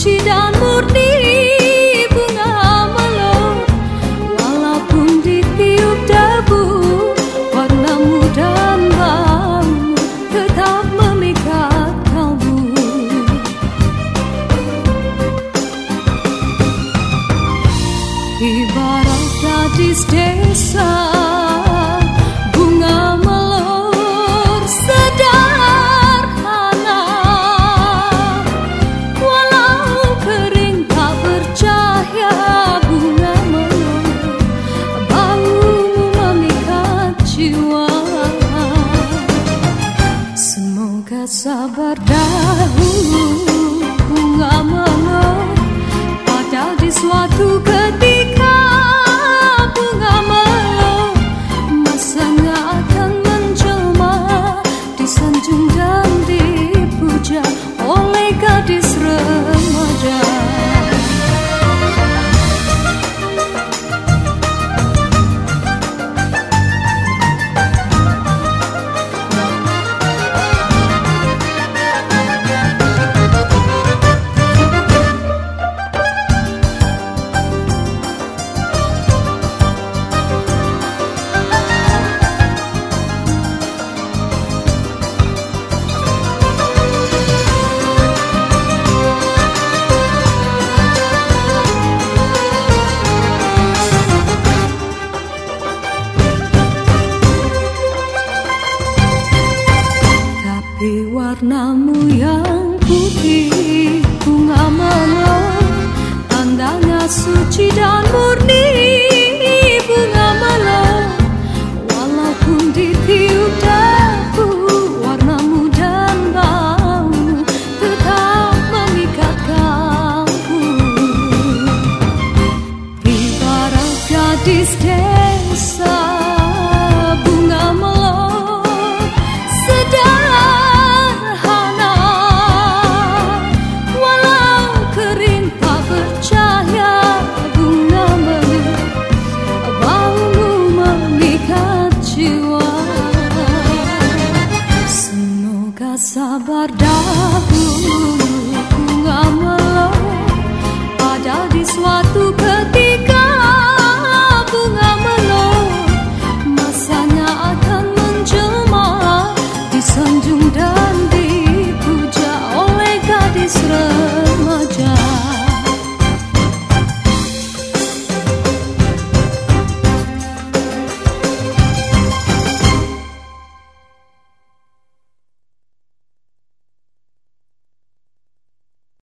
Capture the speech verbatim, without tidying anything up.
suci dan murni bunga melon. Walaupun ditiup debu, warnamu dan baumu tetap memikat kalbu. Ibarat gadis desa, bunga melor sederhana. Walau kering tak bercahaya, bunga melor baumu memikat jiwa. Semoga sabar dahulu bunga melor, pada di suatu ketika bunga melor masanya akan menjelma, disanjung dan dipuja oleh gadis remaja. Warna